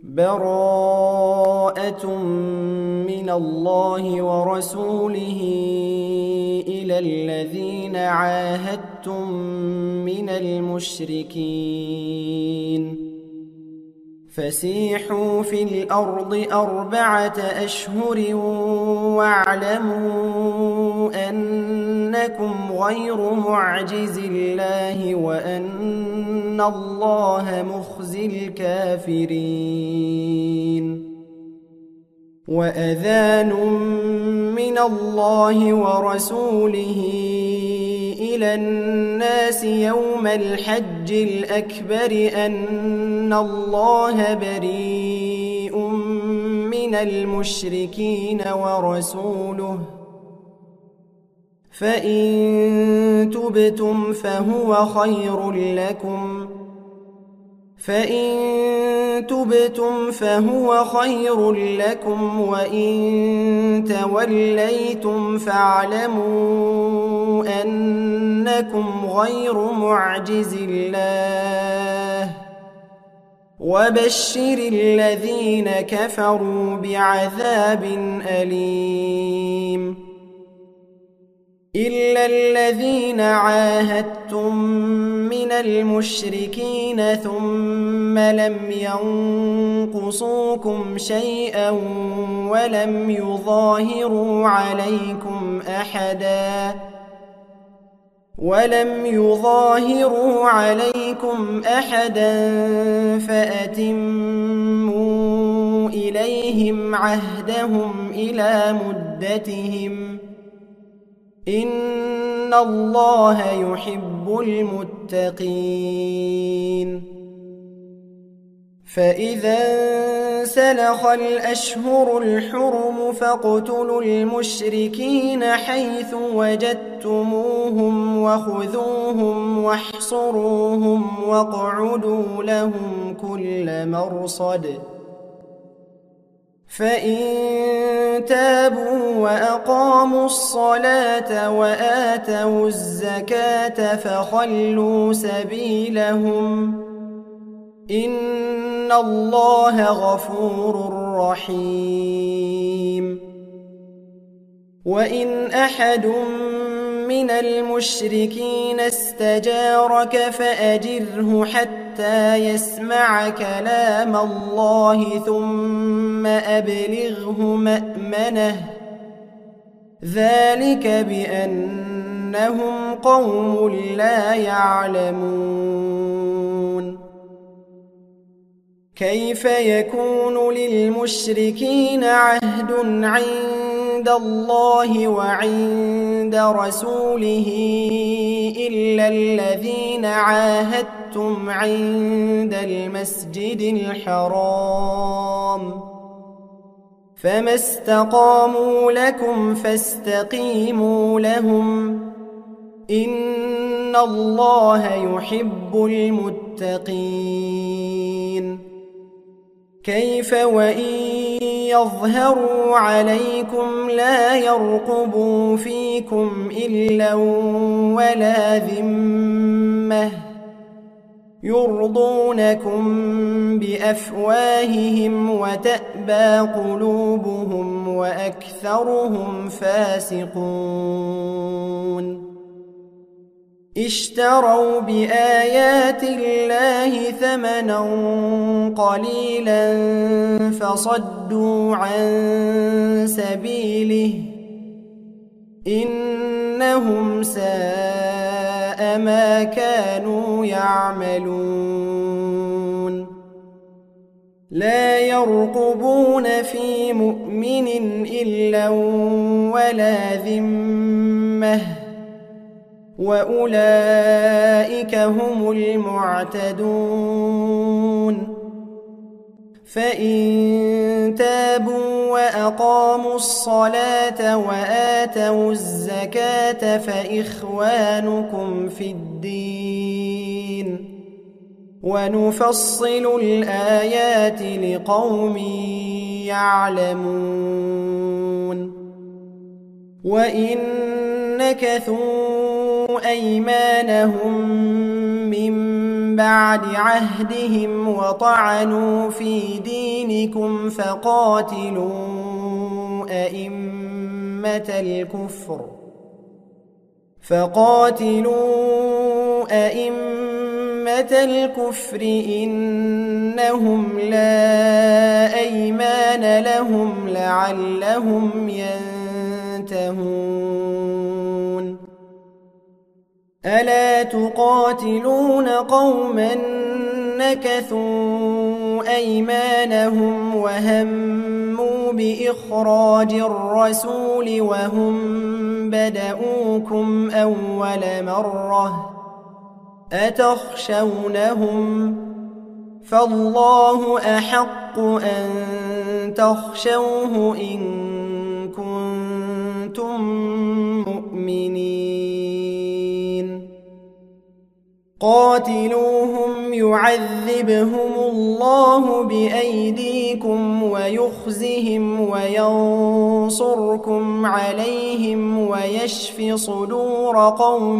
براءة من الله ورسوله إلى الذين عاهدتم من المشركين فسيحوا في الأرض 4 أشهر واعلموا أنكم غير معجز الله وأن الله مخزي الكافرين. وأذان من الله ورسوله إلى الناس يوم الحج الأكبر أن الله بريء من المشركين ورسوله فإن تبتم فهو خير لكم وإن توليتم فاعلموا أنكم غير معجز الله وبشر الذين كفروا بعذاب أليم. إلا الذين عاهدتم من المشركين ثم لم ينقصوكم شيئا ولم يظاهروا عليكم أحدا فأتموا إليهم عهدهم إلى مدتهم إن الله يحب المتقين. فإذا انسلخ الأشهر الحرم فاقتلوا المشركين حيث وجدتموهم وخذوهم واحصروهم واقعدوا لهم كل مرصد فإن تابوا وأقاموا الصلاة وآتوا الزكاة فخلوا سبيلهم إن الله غفور رحيم. وإن أحد من المشركين استجارك فأجره حتى يسمع كلام الله ثم أبلغه مأمنه ذلك بأنهم قوم لا يعلمون. كيف يكون للمشركين عهد عند الله وعند رسوله إلا الذين عاهدتم عند المسجد الحرام فما استقاموا لكم فاستقيموا لهم إن الله يحب المتقين. كيف وإن يظهروا عليكم لا يرقبوا فيكم إلا ولا ذمة يرضونكم بأفواههم وتأبى قلوبهم وأكثرهم فاسقون. اشتروا بآيات الله ثمنا قليلا فصدوا عن سبيله إنهم ساء ما كانوا يعملون. لا يرقبون في مؤمن إلا ولا ذمة وأولئك هم المعتدون. فإن تابوا وأقاموا الصلاة وآتوا الزكاة فإخوانكم في الدين ونفصل الآيات لقوم يعلمون. وإن نكثوا أيمانهم من بعد عهدهم وطعنوا في دينكم أيديكم فقاتلوا أئمة الكفر إنهم لا أيمان لهم لعلهم ينتهون ألا تقاتلون قوما نكثوا أيمانهم وهموا بإخراج الرسول وهم بدؤوكم أول مرة أتخشونهم فالله أحق أن تخشوه إن كنتم مؤمنين قاتلوهم يعذبهم الله بأيديكم ويخزهم وينصركم عليهم ويشف صدور قوم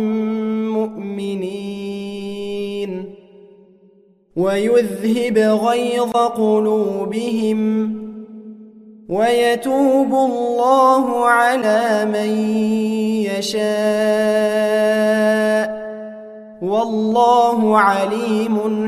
مؤمنين ويذهب غيظ قلوبهم ويتوب الله على من يشاء والله عليم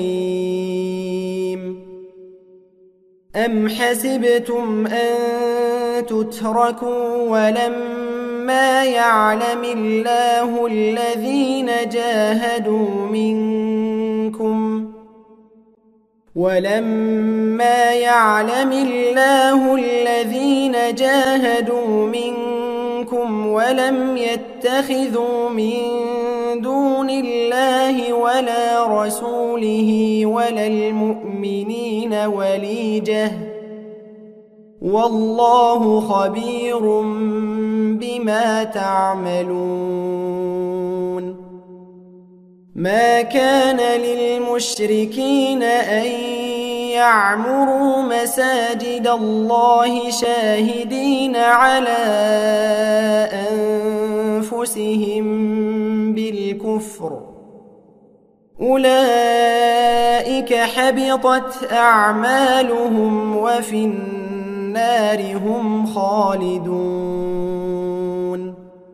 حكيم أم حسبتم أن تتركوا ولما يعلم الله الذين جاهدوا منكم ولم يتخذوا من دون الله ولا رسوله ولا المؤمنين وليجة والله خبير بما تعملون ما كان للمشركين أن يعمروا مساجد الله شاهدين على أنفسهم بالكفر أولئك حبطت أعمالهم وفي النار هم خالدون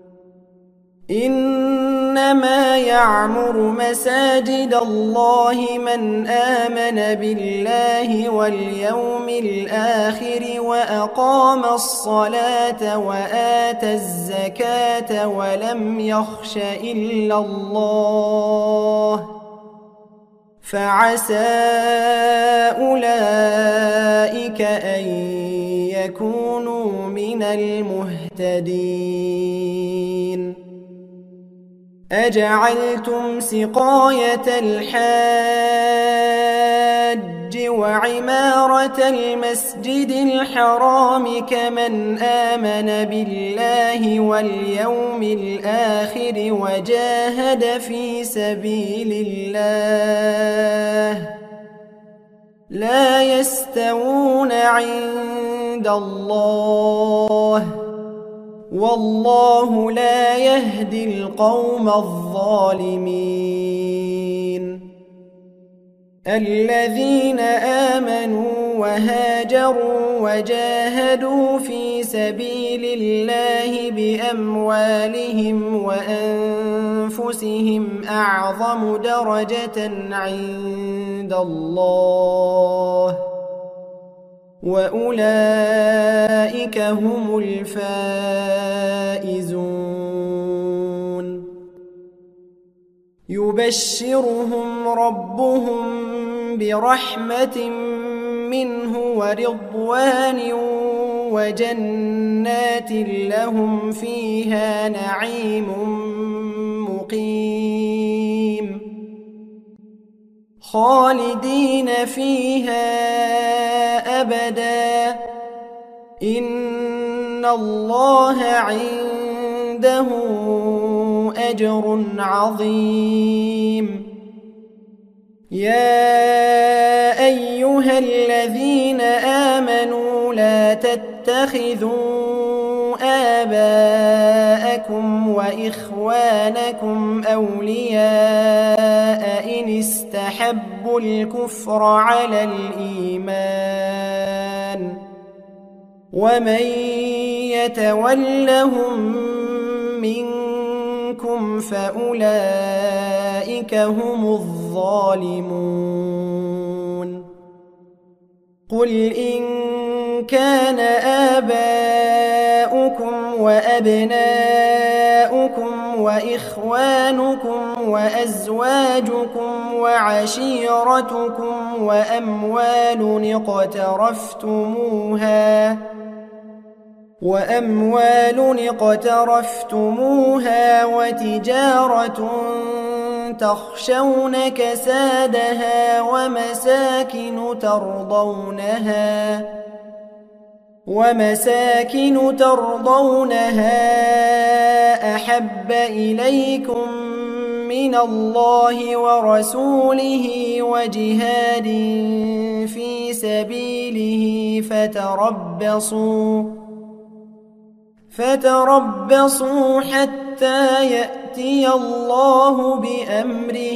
إنما يعمر مساجد الله من آمن بالله واليوم الآخر وأقام الصلاة وآتى الزكاة ولم يخش إلا الله فعسى أولئك أن يكونوا من المهتدين أجعلتم سقاية الحاج وعمارة المسجد الحرام كمن آمن بالله واليوم الآخر وجاهد في سبيل الله لا يستوون عند الله والله لا يهدي القوم الظالمين الذين آمنوا وهاجروا وجاهدوا في سبيل الله بأموالهم وأنفسهم أعظم درجة عند الله وأولئك هم الفائزون يبشرهم ربهم برحمة منه ورضوان وجنات لهم فيها نعيم مقيم خالدين فيها أبدا إن الله عنده أجر عظيم يا أيها الذين آمنوا لا تتخذوا آباءكم وإخوانكم أولياء إن استحبوا الكفر على الإيمان ومن يتولهم منكم فأولئك هم الظالمون قل إن كان آباؤكم وأبناؤكم وإخوانكم وأزواجكم وعشيرتكم وأموال اقترفتموها وتجارة تخشون كسادها ومساكن ترضونها أحب إليكم من الله ورسوله وجهاد في سبيله فتربصوا حتى يأتي الله بأمره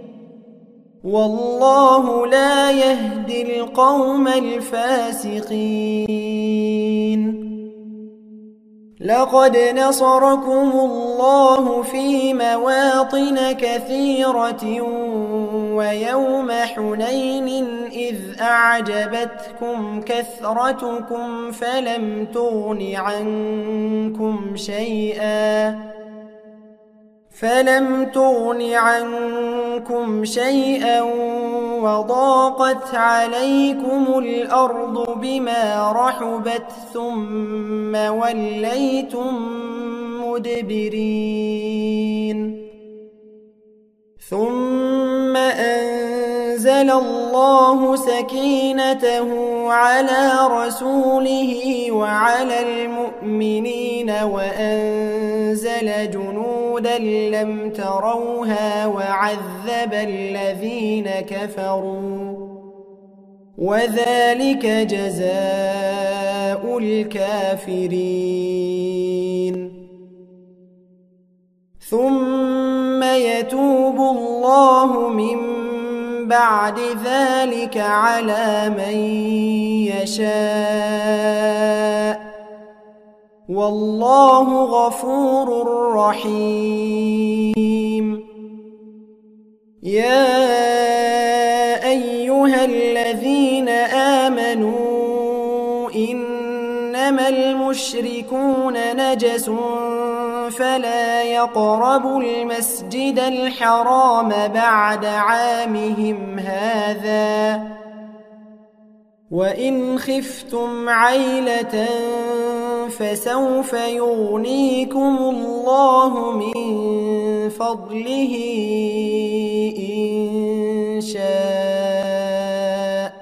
والله لا يهدي القوم الفاسقين لقد نصركم الله في مواطن كثيرة ويوم حنين إذ أعجبتكم كثرتكم فلم تغن عنكم شيئا وضاقت عليكم الأرض بما رحبت ثم وليتم مدبرين ثم أنزل الله سكينته على رسوله وعلى المؤمنين وأنزل جنودا لم تروها وعذب الذين كفروا وذلك جزاء الكافرين ثم يتوب الله من بعد ذلك على من يشاء والله غفور رحيم يا أيها الذين آمنوا إنما المشركون نجس فلا يقربوا المسجد الحرام بعد عامهم هذا وإن خفتم عيلة فسوف يغنيكم الله من فضله إن شاء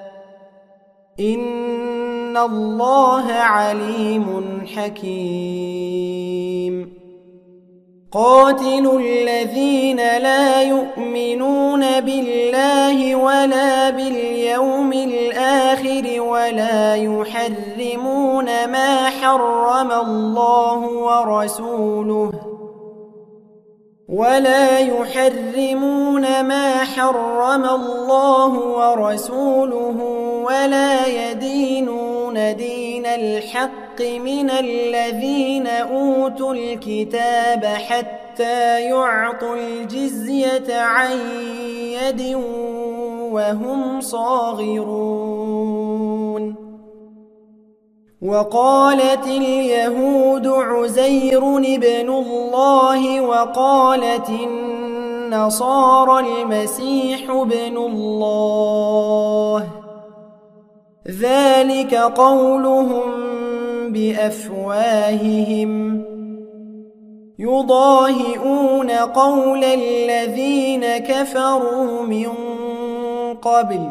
إن الله عليم حكيم قاتلوا الذين لا يؤمنون بالله ولا باليوم الآخر ولا يحرمون ما حرم الله ورسوله ولا يدينون دين الحق من الذين أوتوا الكتاب حتى يعطوا الجزية عن يد وهم صاغرون وقالت اليهود عزير ابن الله وقالت النصارى المسيح ابن الله ذلك قولهم بأفواههم يضاهئون قول الذين كفروا من قبل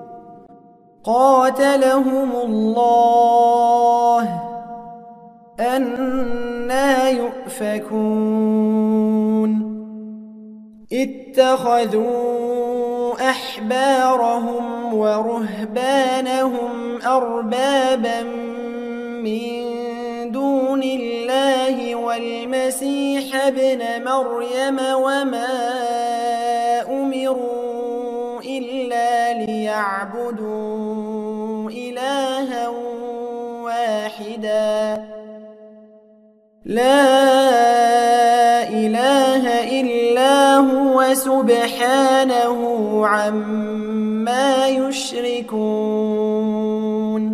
قاتلهم الله أنى يؤفكون اتخذوا أحبارهم ورهبانهم أربابا من دون الله والمسيح ابن مريم وما أمروا إلا ليعبدوا إلها واحدا واحدا لا إله إلا هو سبحانه عما يشركون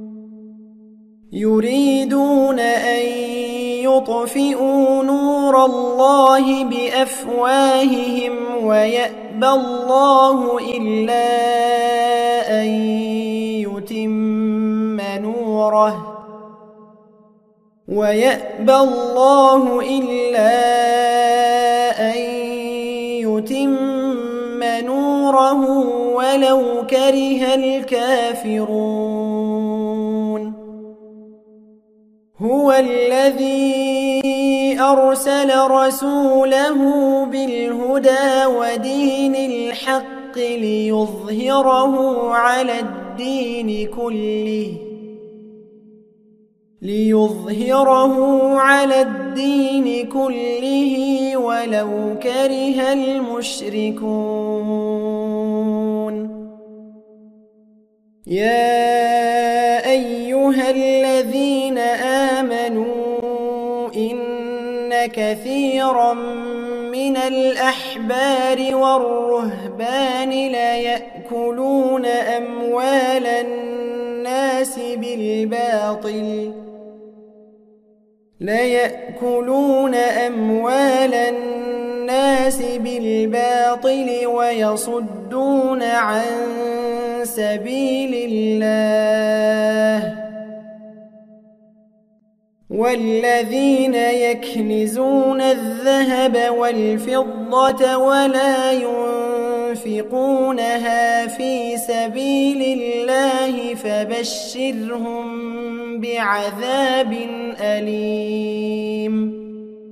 يريدون أن يطفئوا نور الله بأفواههم ويأبى الله إلا أن يتم نوره ولو كره الكافرون هو الذي أرسل رسوله بالهدى ودين الحق ليظهره على الدين كله ولو كره المشركون يا أيها الذين آمنوا إن كثيرا من الأحبار والرهبان ليأكلون أموال الناس بالباطل ويصدون عن سبيل الله والذين يكنزون الذهب والفضة ولا ينفقونها في سبيل الله فبشرهم بعذاب أليم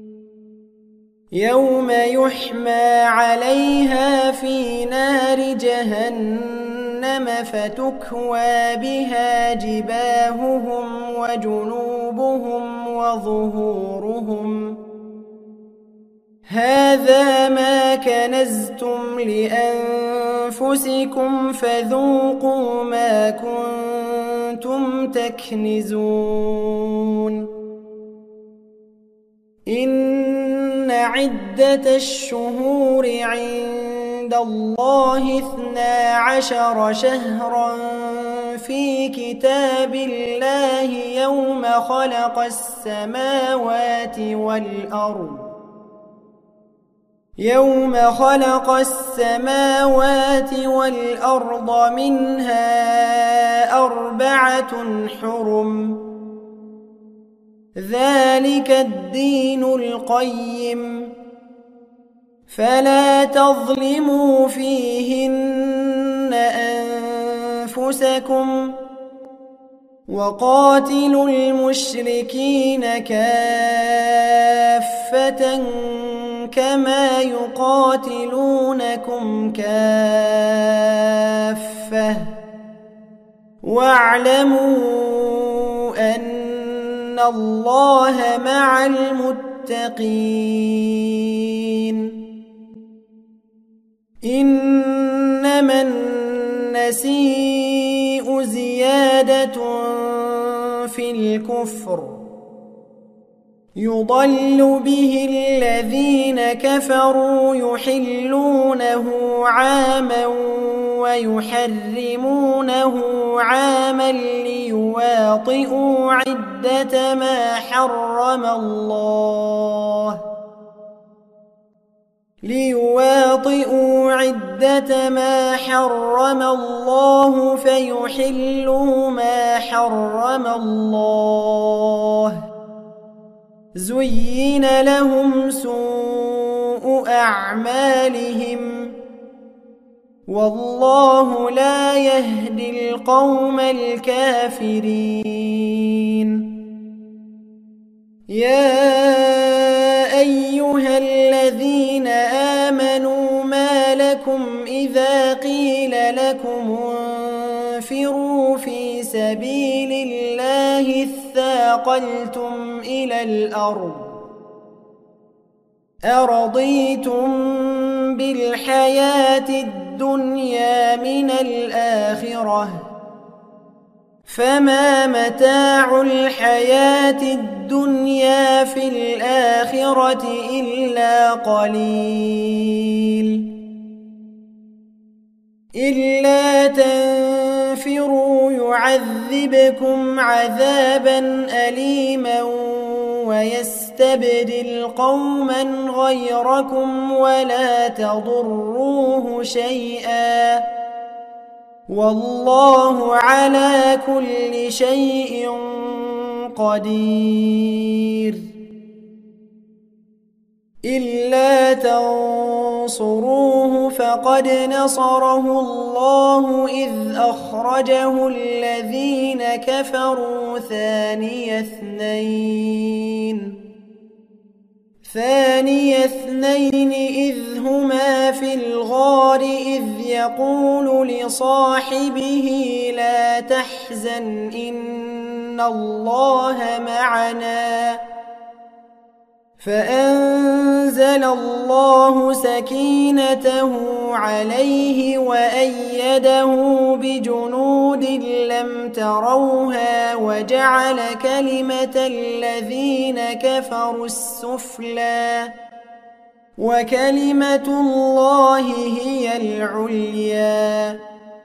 يوم يحمى عليها في نار جهنم فتكوى بها جباههم وجنوبهم وظهورهم هذا ما كنزتم لأنفسكم فذوقوا ما كنتم تكنزون إن عدة الشهور عند الله 12 شهرا في كتاب الله يوم خلق السماوات والأرض منها 4 حرم ذلك الدين القيم فلا تظلموا فيهن أنفسكم وقاتلوا المشركين كافة كما يقاتلونكم كافة واعلموا أن الله مع المتقين إنما النسيء زيادة في الكفر يضل به الذين كفروا يحلونه عاما ويحرمونه عاما ليواطئوا عدة ما حرم الله فيحلوا ما حرم الله زين لهم سوء أعمالهم والله لا يهدي القوم الكافرين يا أيها الذين آمنوا ما لكم إذا قيل لكم انفروا في سبيل الله اثاقلتم إلى الأرض أرضيتم بالحياة الدنيا من الآخرة فما متاع الحياة الدنيا في الآخرة إلا قليل إلا تنفروا يعذبكم عذابا أليما ويستبدل قوما غيركم ولا تضروه شيئا والله على كل شيء قدير إلا تنصروه فقد نصره الله إذ أخرجه الذين كفروا ثاني اثنين إذ هما في الغار إذ يقول لصاحبه لا تحزن إن الله معنا فأنزل الله سكينته عليه وأيده بجنود لم تروها وجعل كلمة الذين كفروا السفلى وكلمة الله هي العليا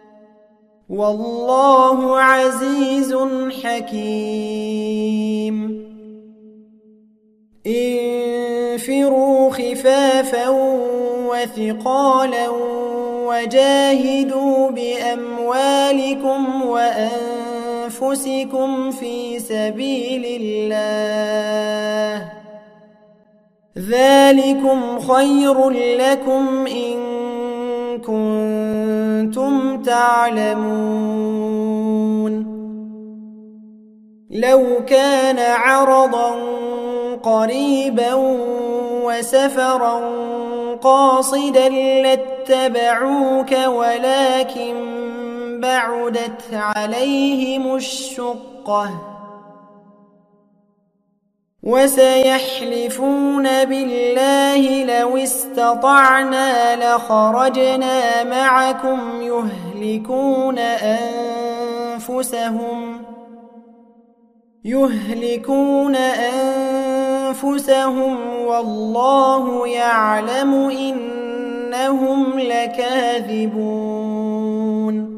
والله عزيز حكيم انفروا خفافا وثقالا وجاهدوا بأموالكم وأنفسكم في سبيل الله ذلكم خير لكم إن كنتم تعلمون لو كان عرضا قريبا وسفرا قاصدا لاتبعوك ولكن بعدت عليهم الشقة وسيحلفون بالله لو استطعنا لخرجنا معكم يهلكون أنفسهم والله يعلم إنهم لكاذبون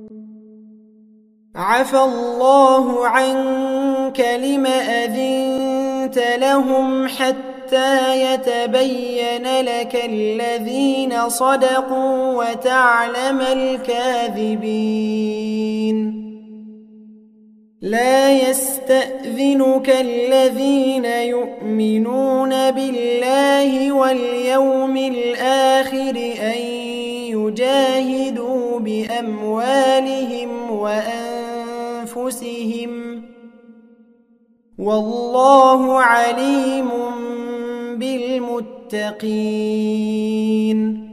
عفى الله عنك لم أذنت لهم حتى يتبين لك الذين صدقوا وتعلم الكاذبين لا يستأذنك الذين يؤمنون بالله واليوم الآخر أن يجاهدوا بأموالهم وأنفسهم والله عليم بالمتقين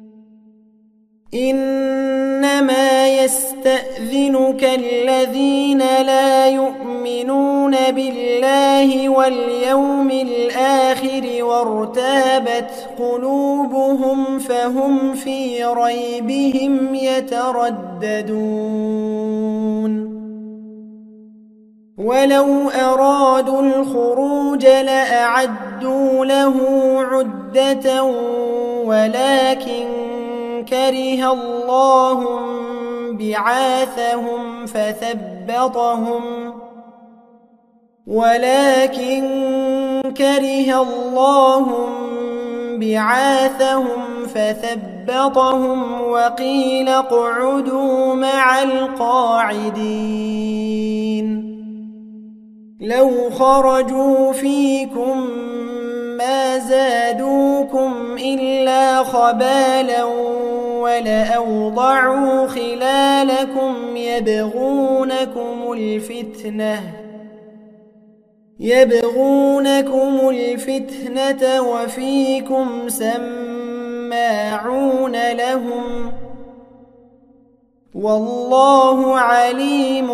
إنما يستأذنك الذين لا يؤمنون بالله واليوم الآخر وارتابت قلوبهم فهم في ريبهم يترددون ولو أرادوا الخروج لأعدوا له عدة ولكن كره الله بعاثهم فثبطهم وقيل اقعدوا مع القاعدين لو خرجوا فيكم ما زادوكم إلا خبالا ولأوضعوا خلالكم يبغونكم الفتنة وفيكم سماعون لهم والله عليم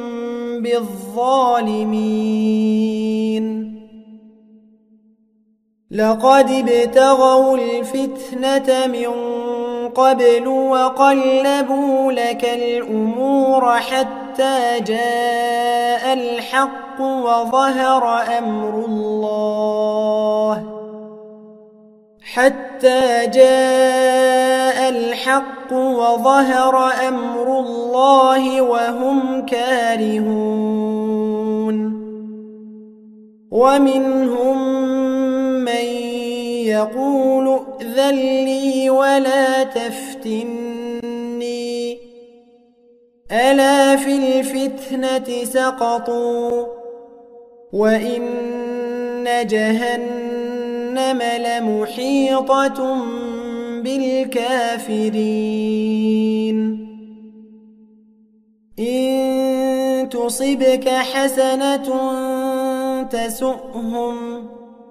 بالظالمين لقد ابتغوا الفتنة من قبل وقلبوا لك الأمور حتى جاء الحق وظهر أمر الله وهم كارهون ومنهم من يقول ائذن لي ولا تفتني ألا في الفتنة سقطوا وإن جهنم لمحيطة بالكافرين إن تصبك حسنة تسؤهم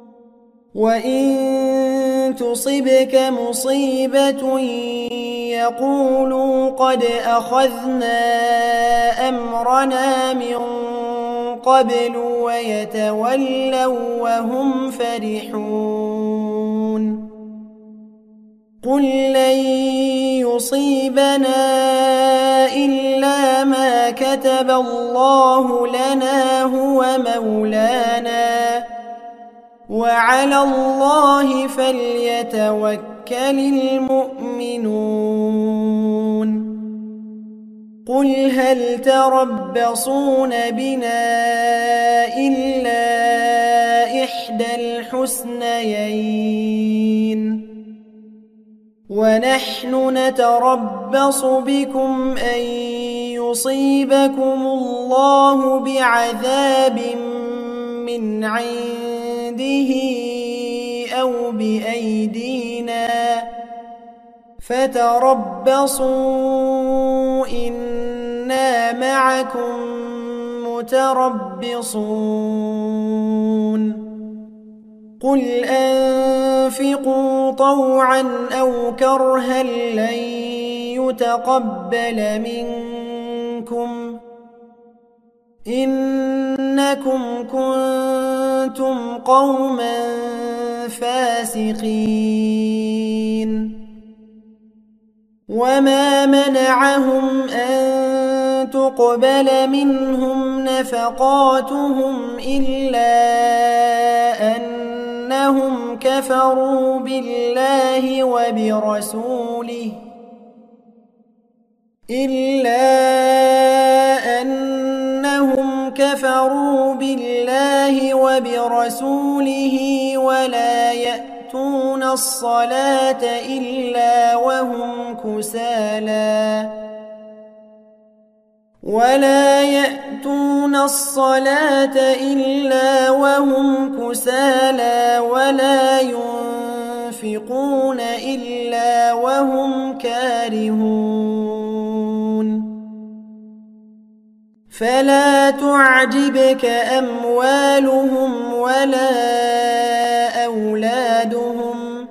وإن تصبك مصيبة يقولوا قد أخذنا أمرنا من قبل ويتولوا وهم فرحون قل لن يصيبنا إلا ما كتب الله لنا هو مولانا وعلى الله فليتوكل المؤمنون قل هل تربصون بنا إلا إحدى الحسنيين ونحن نتربص بكم أن يصيبكم الله بعذاب من عنده أو بأيدينا فتربصوا إنا معكم متربصون قل أنفقوا طوعا أو كرها لن يتقبل منكم إنكم كنتم قوما فاسقين وما منعهم أن تقبل منهم نفقاتهم إلا أنهم كفروا بالله وبرسوله ولا يأتون الصلاة إلا وهم كسالى ولا ينفقون إلا وهم كارهون فلا تعجبك أموالهم ولا أولادهم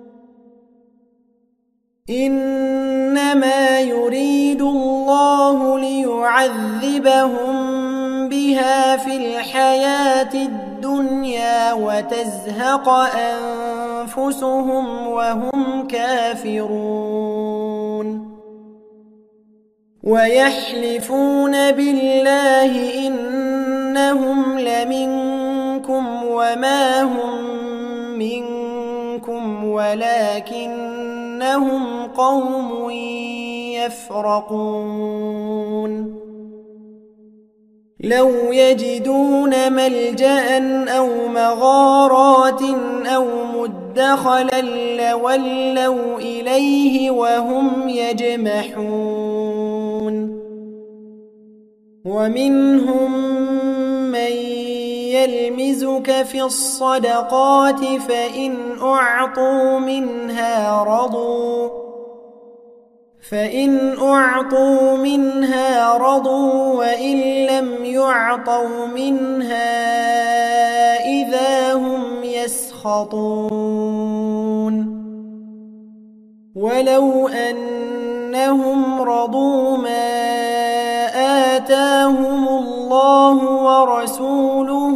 إنما يريد الله ليعذبهم بها في الحياة الدنيا وتزهق أنفسهم وهم كافرون ويحلفون بالله إنهم لمنكم وما هم منكم ولكنهم قوم يفرقون لو يجدون ملجأ أو مغارات أو مدخلا لولوا إليه وهم يجمحون ومنهم من يلمزك في الصدقات فإن أعطوا منها رضوا وإن لم يعطوا منها إذا هم يسخطون ولو أنهم رضوا ما آتاهم الله ورسوله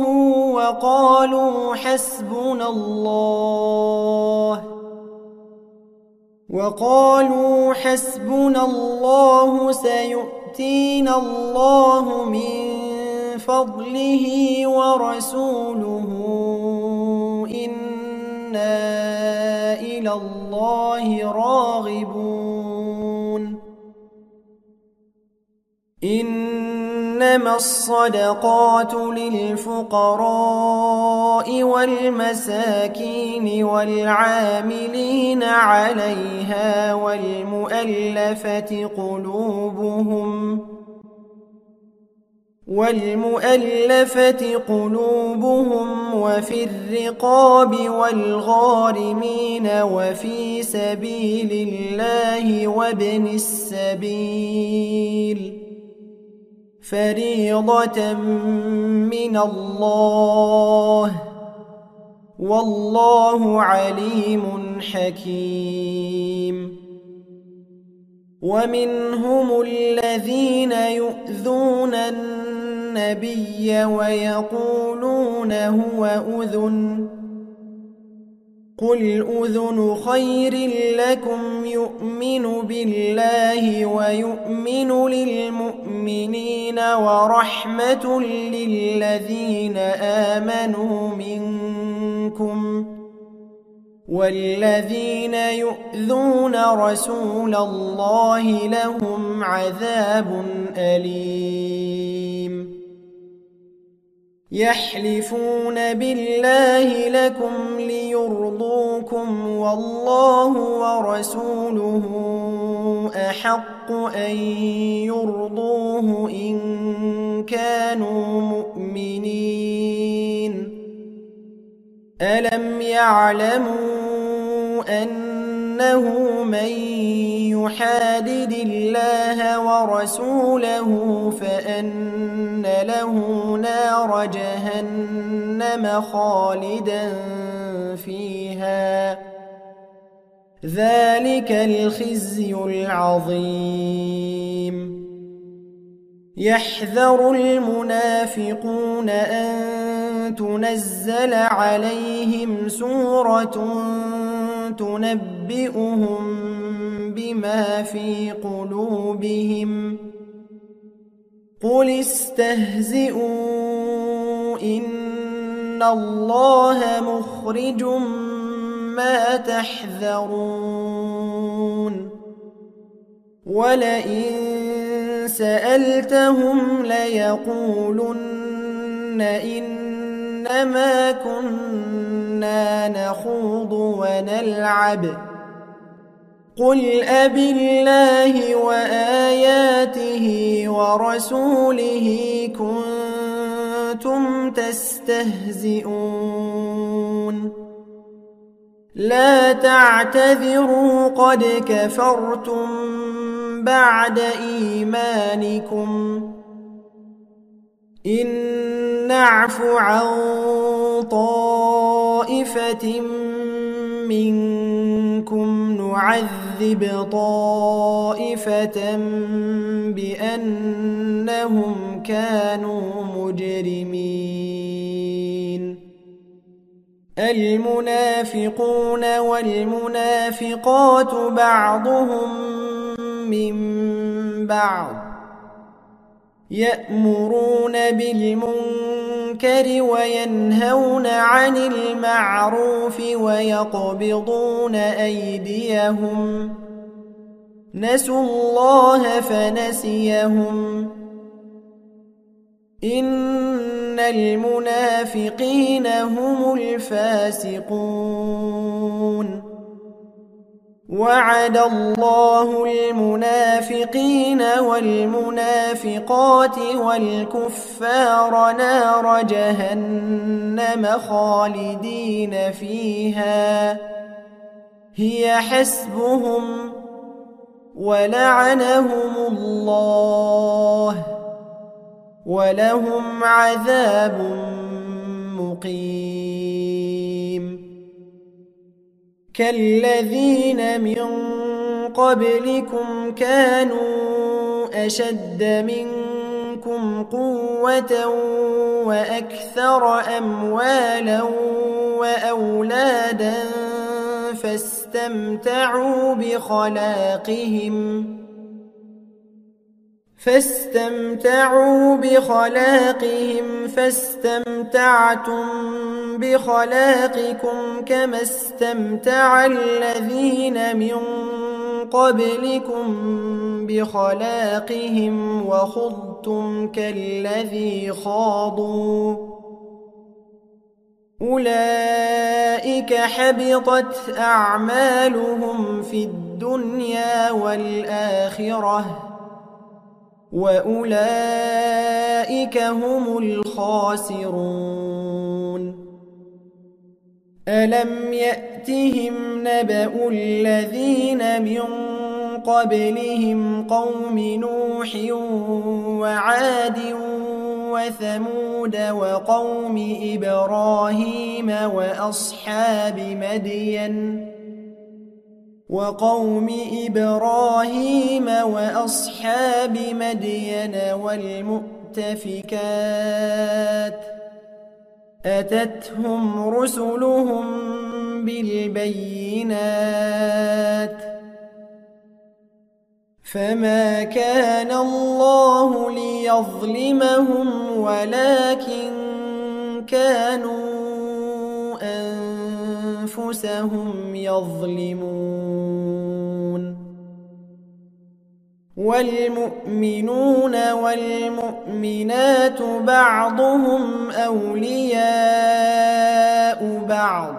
وقالوا حسبنا الله سيؤتينا الله من فضله ورسوله إنا إلى الله راغبون إنما الصدقات للفقراء والمساكين والعاملين عليها والمؤلفة قلوبهم وفي الرقاب والغارمين وفي سبيل الله وابن السبيل فريضة من الله والله عليم حكيم ومنهم الذين يؤذون النبي ويقولون هو أذن قل أذن خير لكم يؤمن بالله ويؤمن للمؤمنين ورحمة للذين آمنوا منكم والذين يؤذون رسول الله لهم عذاب أليم يحلفون بالله لكم ليرضوكم والله ورسوله أحق أن يرضوه إن كانوا مؤمنين ألم يعلموا أنه من يحادد الله ورسوله فأن له نار جهنم خالدا فيها ذلك الخزي العظيم يحذر المنافقون أن تنزل عليهم سورة تنبئهم بما في قلوبهم قل استهزئوا إن الله مخرج ما تحذرون ولئن سألتهم ليقولن إنما كنا نخوض ونلعب قل أبالله وآياته ورسوله كنتم تستهزئون لا تعتذروا قد كفرتم بعد إيمانكم إن نعف عن طائفة منكم نعذب طائفة بأنهم كانوا مجرمين المنافقون والمنافقات بعضهم من بعض يأمرون بالمنكر وينهون عن المعروف ويقبضون أيديهم نسوا الله فنسيهم إن المنافقين هم الفاسقون وعد الله المنافقين والمنافقات والكفار نار جهنم خالدين فيها هي حسبهم ولعنهم الله ولهم عذاب مقيم كالذين من قبلكم كانوا أشد منكم قوة وأكثر أموالا وأولادا فاستمتعوا بخلاقهم فاستمتعتم بخلاقكم كما استمتع الذين من قبلكم بخلاقهم وخضتم كالذي خاضوا أولئك حبطت أعمالهم في الدنيا والآخرة وأولئك هم الخاسرون ألم يأتهم نبأ الذين من قبلهم قوم نوح وعاد وثمود وقوم إبراهيم وأصحاب مدين والمؤتفكات أتتهم رسلهم بالبينات فما كان الله ليظلمهم ولكن كانوا أنفسهم يظلمون والمؤمنون والمؤمنات بعضهم أولياء بعض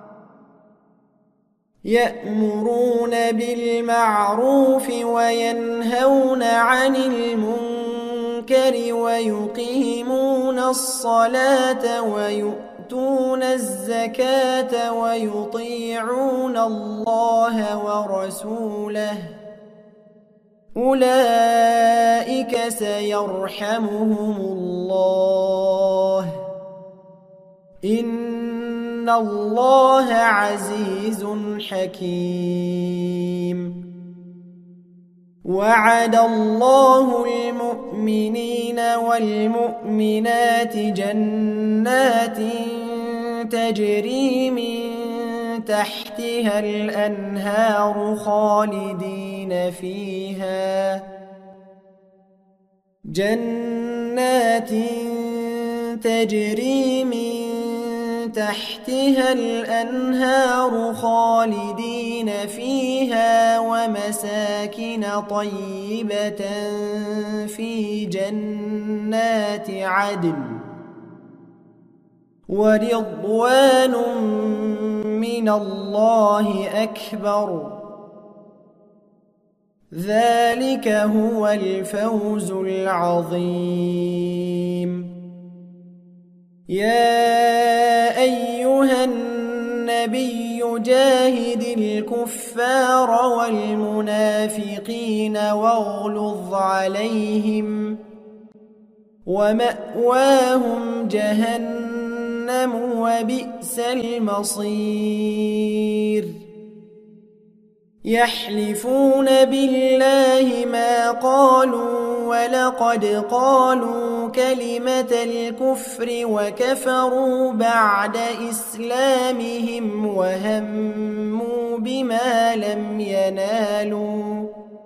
يأمرون بالمعروف وينهون عن المنكر ويقيمون الصلاة ويؤتون الزكاة ويطيعون الله ورسوله أولئك سيرحمهم الله إن الله عزيز حكيم وعد الله المؤمنين والمؤمنات جنات تجري من تحتها الأنهار خالدين فيها جنات تجري من تحتها الأنهار خالدين فيها ومساكن طيبة في جنات عدن ورضوان من الله أكبر ذلك هو الفوز العظيم يا أيها النبي جاهد الكفار والمنافقين واغلظ عليهم ومأواهم جهنم وبئس المصير يحلفون بالله ما قالوا ولقد قالوا كلمة الكفر وكفروا بعد إسلامهم وهموا بما لم ينالوا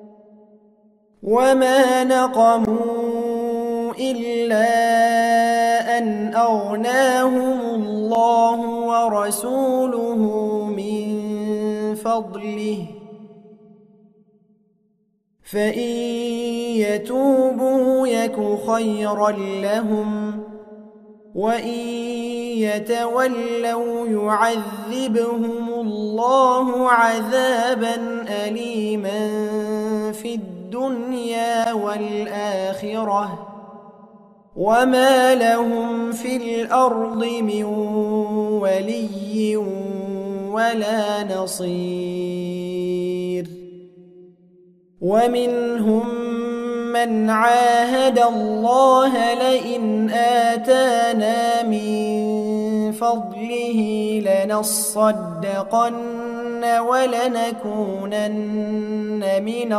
وما نقموا إلا أن أغناهم الله ورسوله من فضله فإن يتوبوا يك خيرا لهم وإن يتولوا يعذبهم الله عذابا أليما في الدنيا والآخرة وما لهم في الأرض من ولي ولا نصير ومنهم من عاهد الله لئن آتانا من فضله لنصدقن ولنكونن من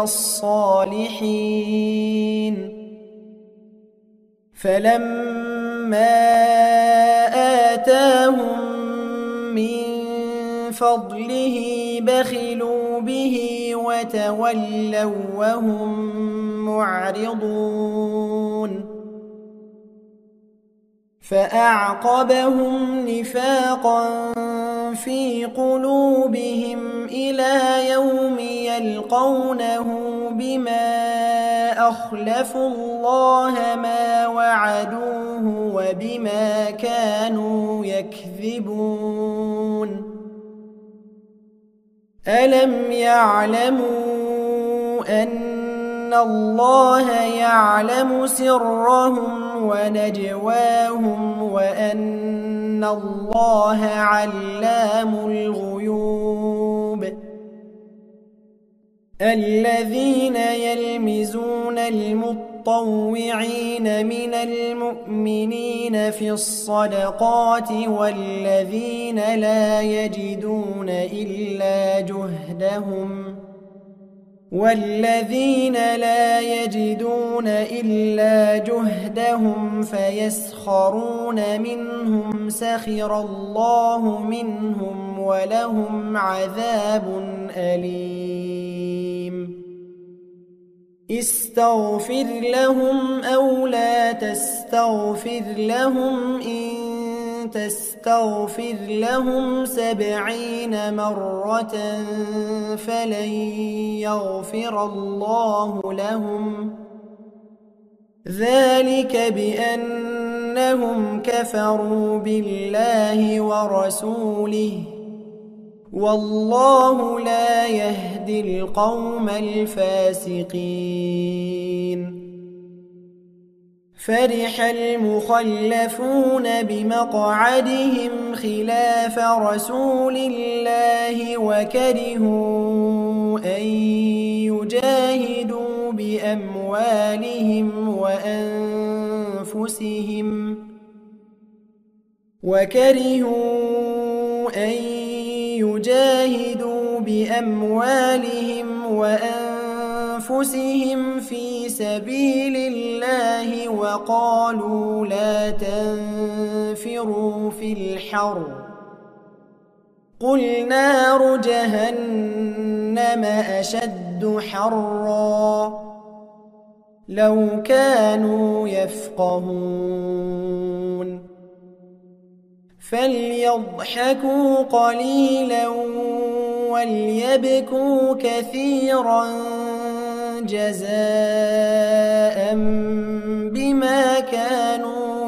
الصالحين فلما آتاهم من فضله بخلوا به وتولوا وهم معرضون فأعقبهم نفاقا في قلوبهم إلى يوم يلقونه بما أخلفوا الله ما وعدوه وبما كانوا يكذبون ألم يعلموا أن الله يعلم سرهم ونجواهم وأن الله علام الغيوب الذين يلمزون المطوعين من المؤمنين في الصدقات والذين لا يجدون إلا جهدهم فيسخرون منهم سخر الله منهم ولهم عذاب أليم استغفر لهم أو لا تستغفر لهم إن تستغفر لهم 70 مرة فلن يغفر الله لهم ذلك بأنهم كفروا بالله ورسوله والله لا يهدي القوم الفاسقين فرح المخلفون بمقعدهم خلاف رسول الله وكرهوا أن يجاهدوا بأموالهم وأنفسهم في سبيل الله وقالوا لا تنفروا في الحر قل نار جهنم أشد حرا لو كانوا يفقهون فليضحكوا قليلا وليبكوا كثيرا جزاء بما كانوا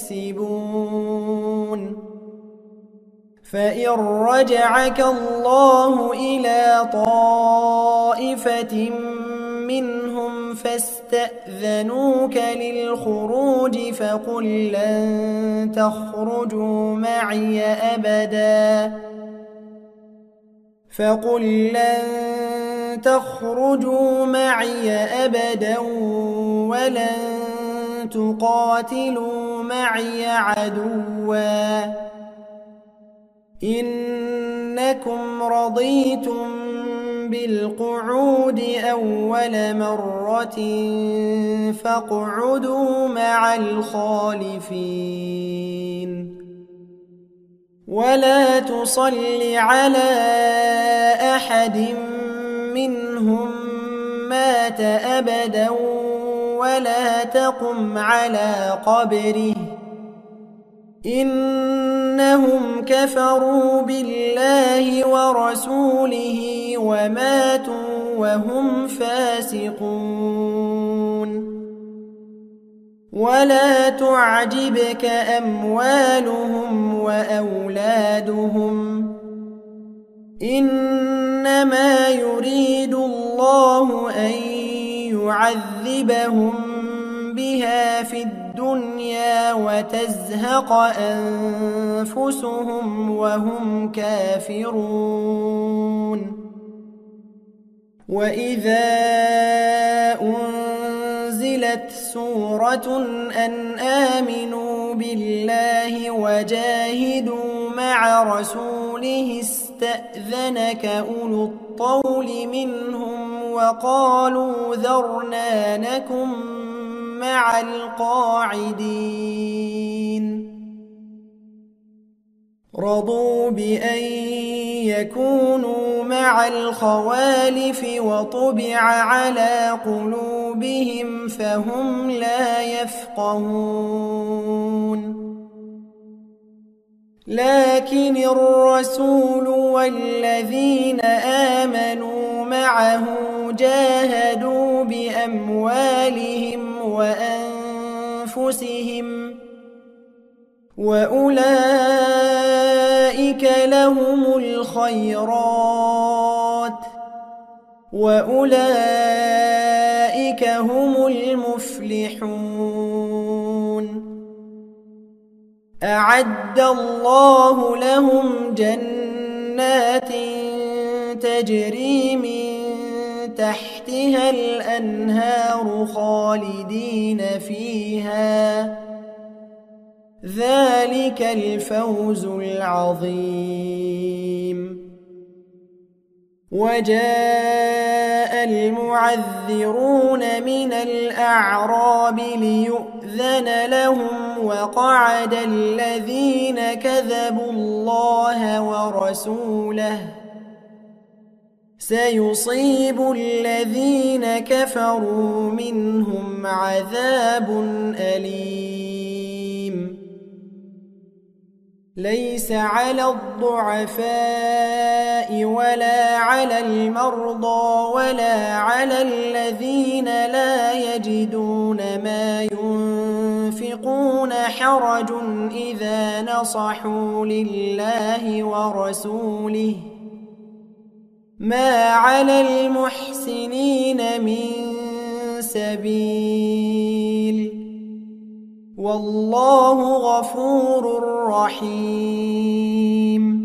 يكسبون فإن رجعك الله إلى طائفة منهم فاستأذنوك للخروج فقل لن تخرجوا معي أبدا ولن تقاتلوا معي عدوا إنكم رضيتم بالقعود أول مرة فاقعدوا مع الخالفين ولا تصل على أحد منهم مات أبدا ولا تقم على قبره إنهم كفروا بالله ورسوله وماتوا وهم فاسقون ولا تعجبك أموالهم وأولادهم إنما يريد الله أن يعذبهم بها في الدنيا وتزهق أنفسهم وهم كافرون وإذا أنزلت سورة أن آمنوا بالله وجاهدوا مع رسوله استأذنك أولو الطول منهم وقالوا ذرنا نكن مع القاعدين رضوا بأن يكونوا مع الخوالف وطبع على قلوبهم فهم لا يفقهون لكن الرسول والذين آمنوا معه جاهدوا بأموالهم وأنفسهم وأولئك لهم الخيرات وأولئك هم المفلحون أعد الله لهم جنات تجري من تحتها الأنهار خالدين فيها ذلك الفوز العظيم وجاء المعذرون من الأعراب ليؤذن لهم وقعد الذين كذبوا الله ورسوله سيصيب الذين كفروا منهم عذاب أليم ليس على الضعفاء ولا على المرضى ولا على الذين لا يجدون ما ينفقون حرج إذا نصحوا لله ورسوله ما على المحسنين من سبيل والله غفور رحيم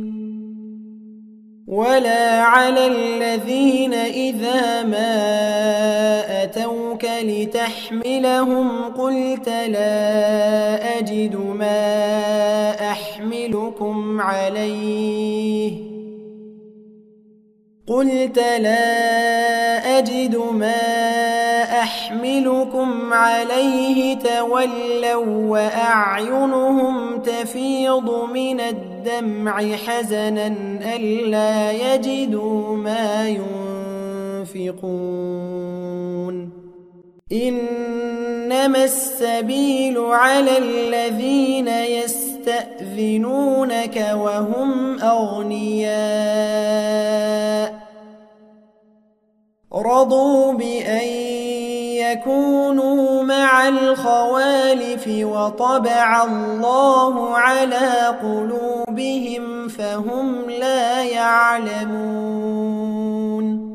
ولا على الذين إذا ما أتوك لتحملهم قلت لا أجد ما أحملكم عليه تولوا وأعينهم تفيض من الدمع حزنا ألا يجدوا ما ينفقون إنما السبيل على الذين يستأذنونك وهم أغنياء رضوا بأن يكونوا مع الخوالف وطبع الله على قلوبهم فهم لا يعلمون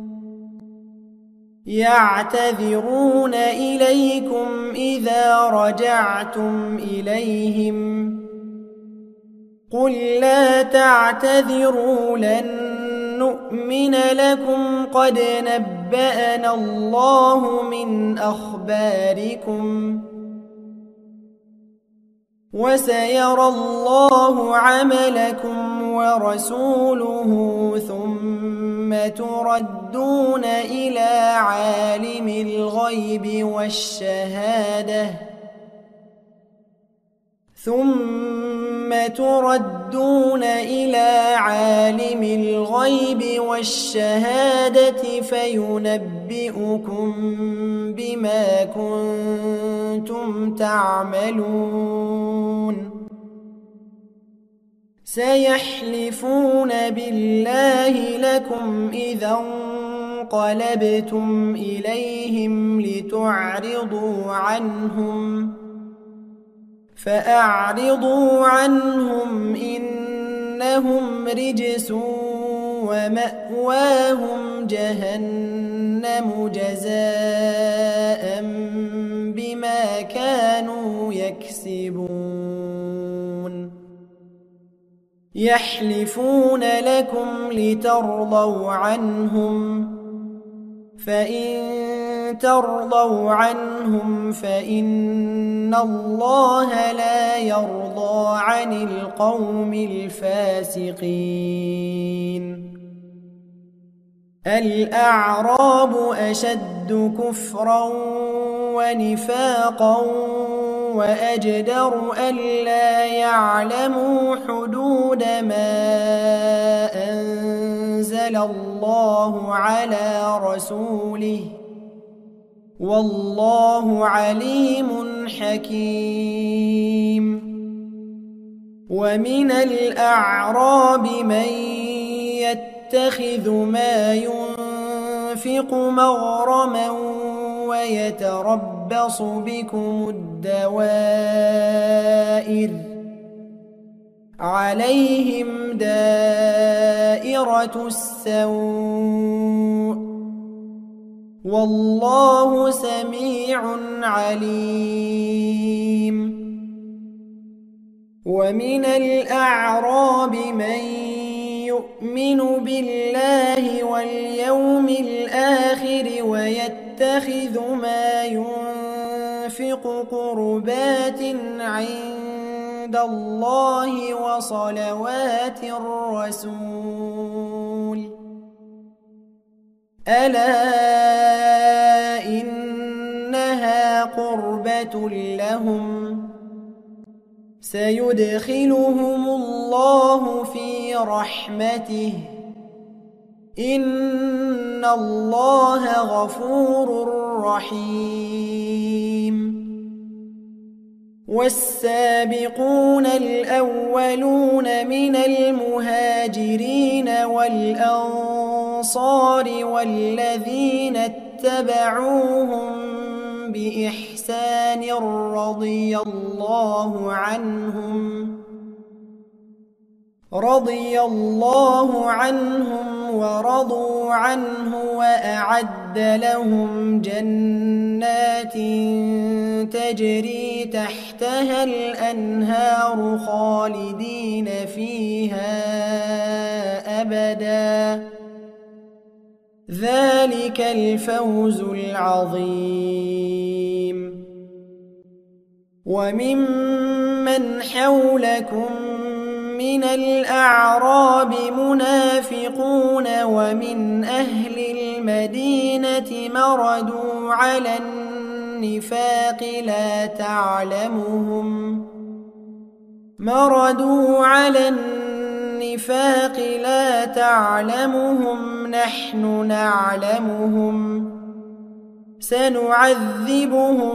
يعتذرون إليكم إذا رجعتم إليهم قل لا تعتذروا لن نؤمن لكم قد نبأنا الله من أخباركم وسيرى الله عملكم ورسوله ثم تردون إلى عالم الغيب والشهادة فينبئكم بما كنتم تعملون سيحلفون بالله لكم إذا انقلبتم إليهم لتعرضوا عنهم فأعرضوا عنهم إنهم رجس ومأواهم جهنم جزاء بما كانوا يكسبون يحلفون لكم لترضوا عنهم فإن ترضوا عنهم فإن الله لا يرضى عن القوم الفاسقين الأعراب أشد كفرا ونفاقا وأجدر ألا يعلموا حدود ما أنزل أنزل الله على رسوله والله عليم حكيم. ومن الأعراب من يتخذ ما ينفق مغرما ويتربص بكم الدوائر عليهم دائرة السوء والله سميع عليم. ومن الأعراب من يؤمن بالله واليوم الآخر ويتخذ ما ينفق قربات عند الله وصلوات الرسول ألا إنها قربة لهم سيدخلهم الله في رحمته إن الله غفور رحيم. والسابقون الأولون من المهاجرين والأنصار والذين اتبعوهم بإحسان رضي الله عنهم ورضوا عنه وأعد لهم جنات تجري تحتها الأنهار خالدين فيها أبدا ذلك الفوز العظيم. وممن حولكم من الأعراب منافقون ومن أهل المدينة مردوا على النفاق لا تعلمهم نحن نعلمهم سنعذبهم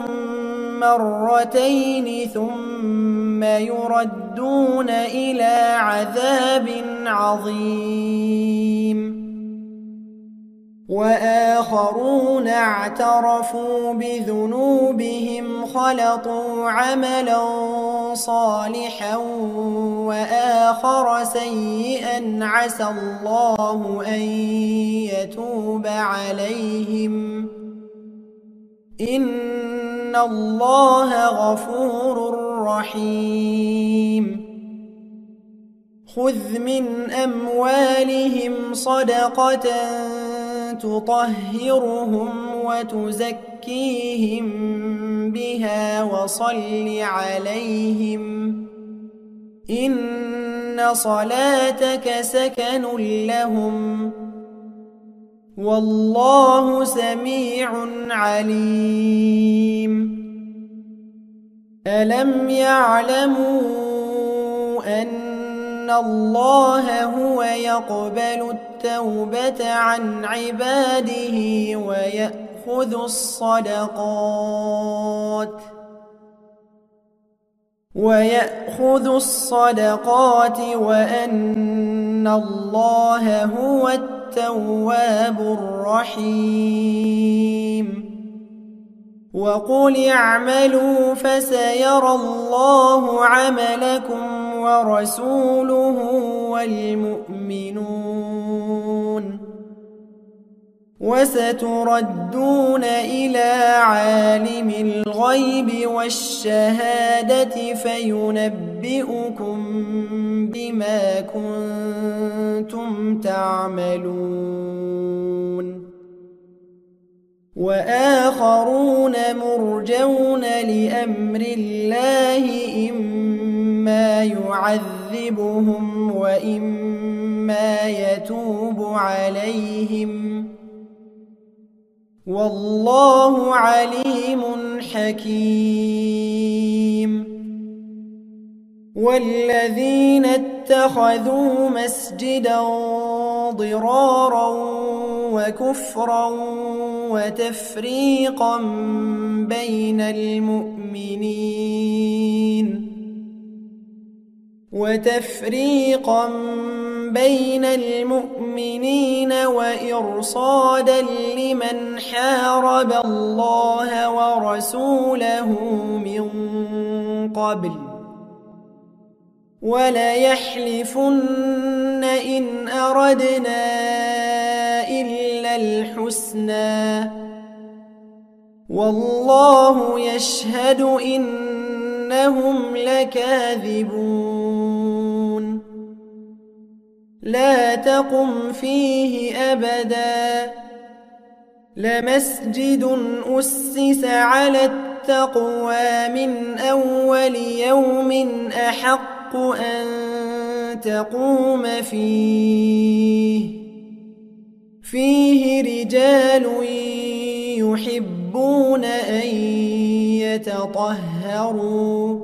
مرتين ثم يردون إلى عذاب عظيم. وآخرون اعترفوا بذنوبهم خلطوا عملا صالحا وآخر سيئا عسى الله أن يتوب عليهم إن الله غفور رحيم. خذ من أموالهم صدقة تطهرهم وتزكيهم بها وصل عليهم إن صلاتك سكن لهم والله سميع عليم. ألم يعلموا أن الله هو يقبل التوبة عن عباده ويأخذ الصدقات وأن الله هو التواب الرحيم. وقل اعملوا فسيرى الله عملكم ورسوله والمؤمنون وستردون إلى عالم الغيب والشهادة فينبئكم بما كنتم تعملون. وآخرون مرجون لأمر الله إما يعذبهم وإما يتوب عليهم والله عليم حكيم. والذين اتخذوا مسجدا ضرارا وكفرا وتفريقا بين المؤمنين وإرصادا لمن حارب الله ورسوله من قبل وليحلفن إن أردنا إلا الحسنى والله يشهد إنهم لكاذبون لا تقم فيه أبدا لمسجد أسس على التقوى من أول يوم أحق أن تقوم فيه رجال يحبون أن يتطهروا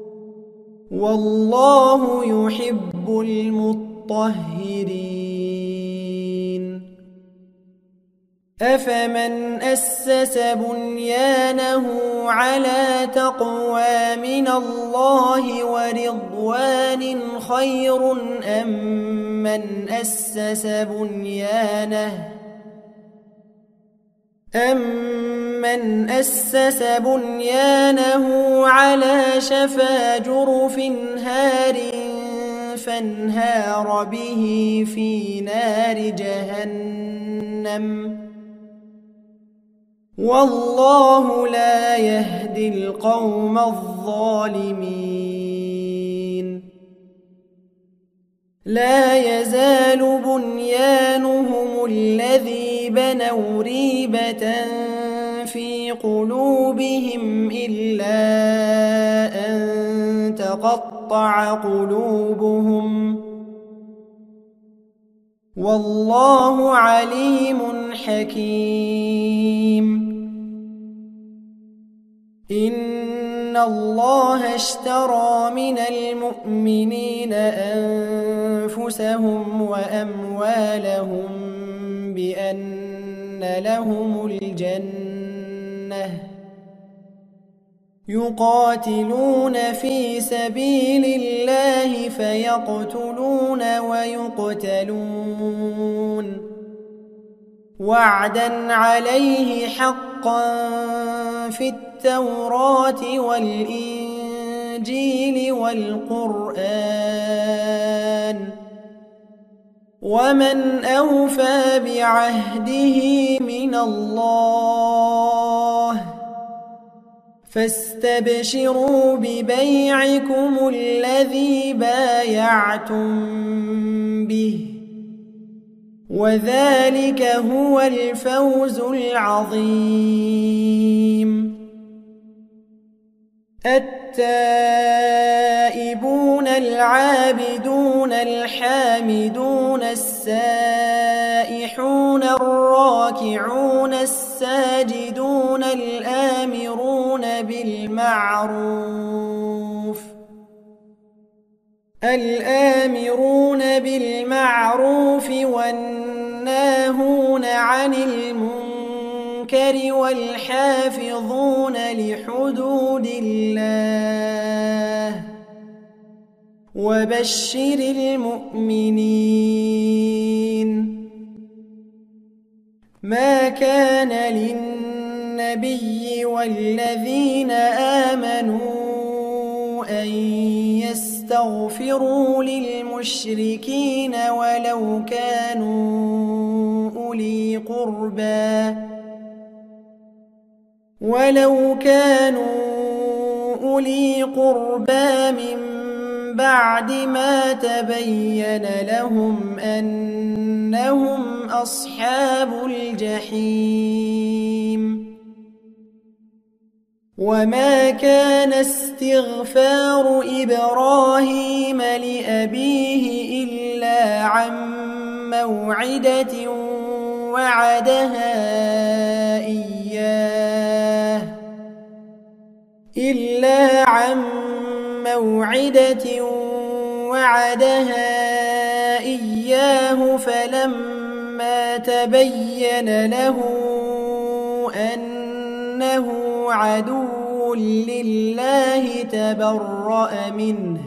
والله يحب المطهرين أفمن أسس بنيانه على تقوى من الله ورضوان خير أم من أسس بنيانه على شفا جرف هار فانهار به في نار جهنم والله لا يهدي القوم الظالمين لا يزال بنيانهم الذي بنوا ريبة في قلوبهم إلا أن تقطع قلوبهم والله عليم حكيم إن الله اشترى من المؤمنين أنفسهم وأموالهم بأن لهم الجنة يقاتلون في سبيل الله فيقتلون ويقتلون وعدا عليه حقا في التوراة والإنجيل والقرآن ومن أوفى بعهده من الله فاستبشروا ببيعكم الذي بايعتم به وذلك هو الفوز العظيم التائبون العابدون الحامدون السائحون الراكعون الساجدون الآمرون بالمعروف والناهون عن المنكر والحافظون لحدود الله وبشر المؤمنين ما كان للنبي والذين آمنوا أن يستغفروا للمشركين ولو كانوا أولي قربى من بعد ما تبين لهم أنهم أصحاب الجحيم وما كان استغفار إبراهيم لأبيه إلا عن موعدة موعدة وعدها إياه فلما تبين له أنه عدو لله تبرأ منه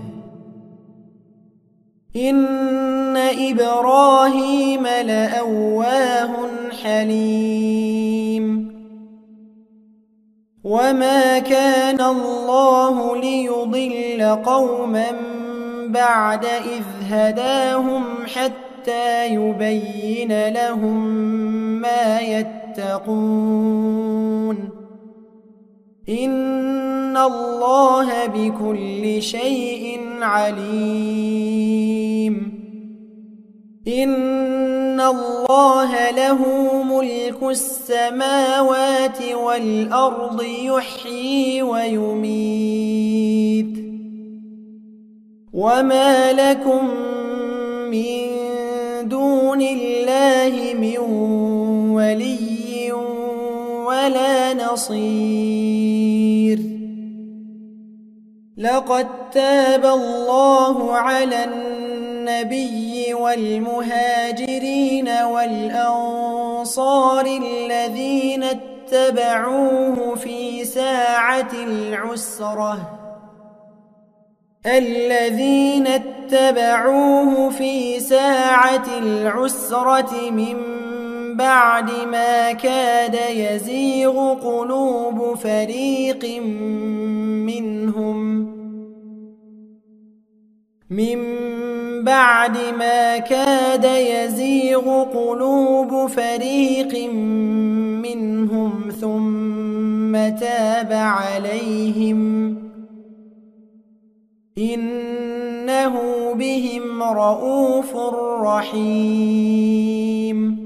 إن إبراهيم لأواه حليم وما كان الله ليضل قوما بعد إذ هداهم حتى يبين لهم ما يتقون إن الله بكل شيء عليم إن الله له ملك السماوات والأرض يحيي ويميت وما لكم من دون الله من ولي ولا نصير لقد تاب الله على النبي والمهاجرين والأنصار الذين اتبعوه في ساعة العسرة من بعد ما كاد يزيغ قلوب فريق منهم ثم تاب عليهم إنه بهم رءوف رحيم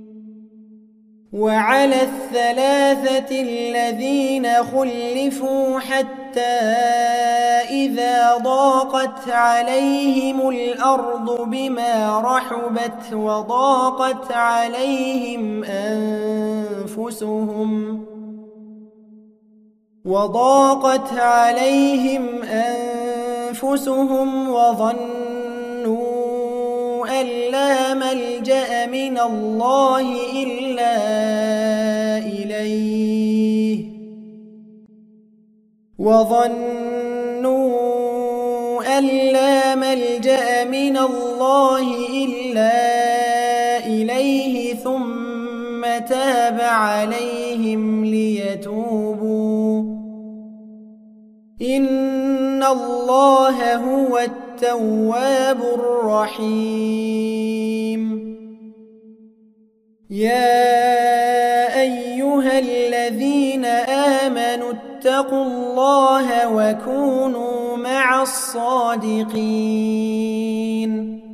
وعلى الثلاثة الذين خلفوا حتى إذا ضاقت عليهم الأرض بما رحبت وضاقت عليهم أنفسهم وظنوا أن لا ملجأ من الله إلا إليه ثم تاب عليهم ليتوبوا إن الله هو التواب الرحيم يا أيها الذين آمنوا اتقوا الله وكونوا مع الصادقين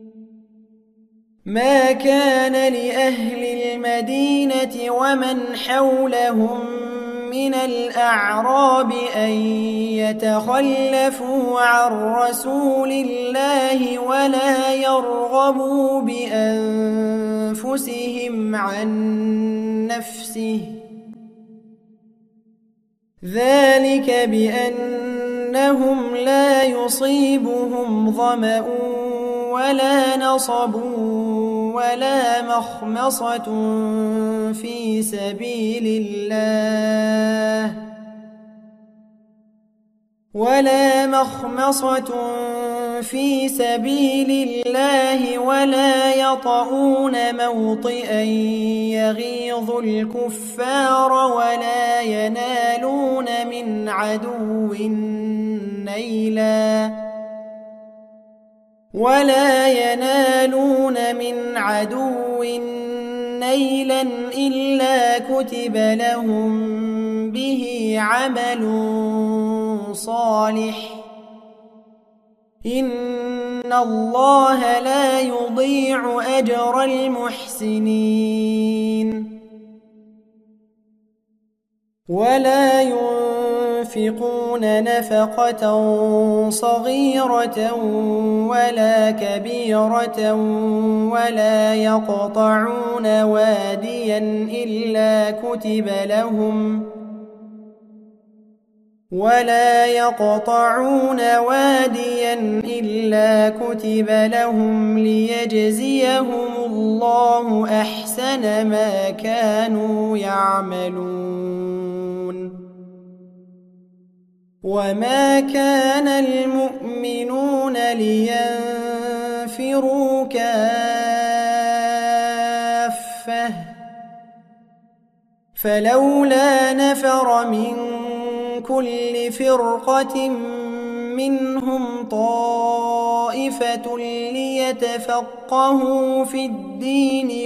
ما كان لأهل المدينة ومن حولهم من الأعراب أن يتخلفوا عن رسول الله ولا يرغبوا بأنفسهم عن نفسه ذلك بأنهم لا يصيبهم ظمأ ولا نصب ولا مخمصة في سبيل الله ولا يطؤون موطئا يغيظ الكفار ولا ينالون من عدو نيلا إلا كتب لهم به عمل صالح إن الله لا يضيع أجر المحسنين ولا ينفقون نفقة صغيرة ولا كبيرة ولا يقطعون واديا ولا يقطعون واديا إلا كتب لهم ليجزيهم الله أحسن ما كانوا يعملون. وما كان المؤمنون لينفروا كافة فلولا نفر من كل فرقة منهم طائفة ليتفقهوا في الدين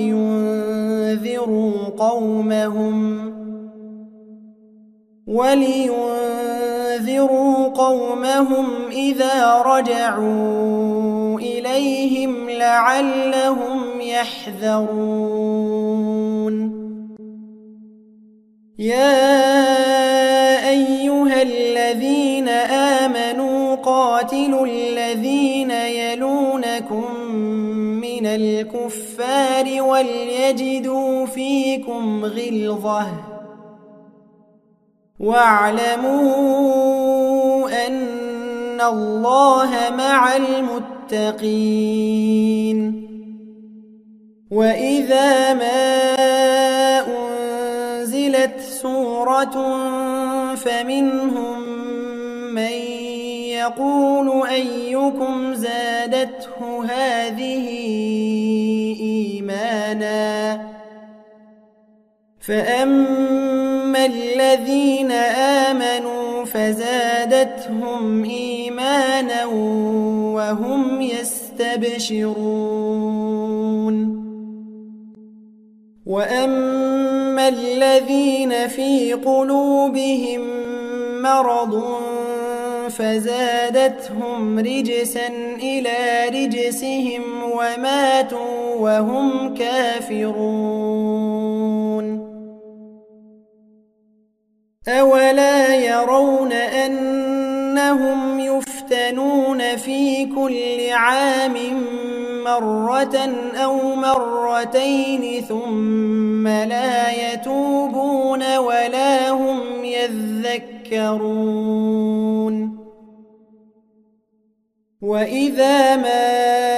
ولينذروا قومهم إذا رجعوا إليهم لعلهم يحذرون. يا أيها الذين آمنوا قاتلوا الذين يلونكم من الكفار وليجدوا فيكم غلظة واعلموا أن الله مع المتقين. وإذا ما أنزلت سورة فمنهم من يقول أيكم زادته هذه إيمانا فأما الذين آمنوا فزادتهم إيمانا وهم يستبشرون. وأما الذين في قلوبهم مرض فزادتهم رجسا إلى رجسهم وماتوا وهم كافرون. أولا يرون أنهم يفتنون في كل عام مرة أو مرتين ثم لا يتوبون ولا هم يذكرون. وإذا ما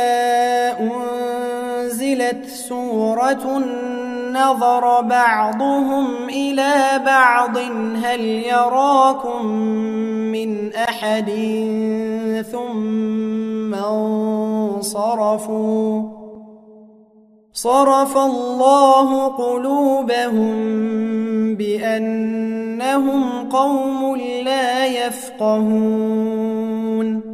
أنزلت سورة نظر بعضهم إلى بعض هل يراكم من أحد ثم انصرفوا صرف الله قلوبهم بأنهم قوم لا يفقهون.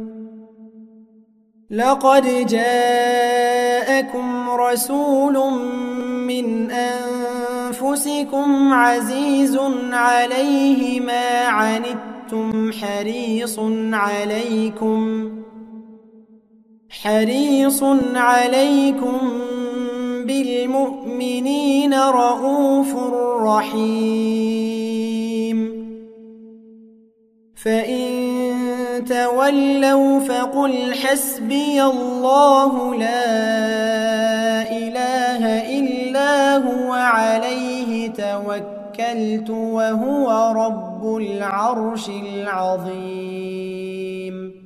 لقد جاءكم رسول من أنفسكم عزيز عليه ما عنتم حريص عليكم بالمؤمنين رؤوف رحيم. فإن تولوا فقل حسبي الله لا إله إلا هو عليه توكلت وهو رب العرش العظيم.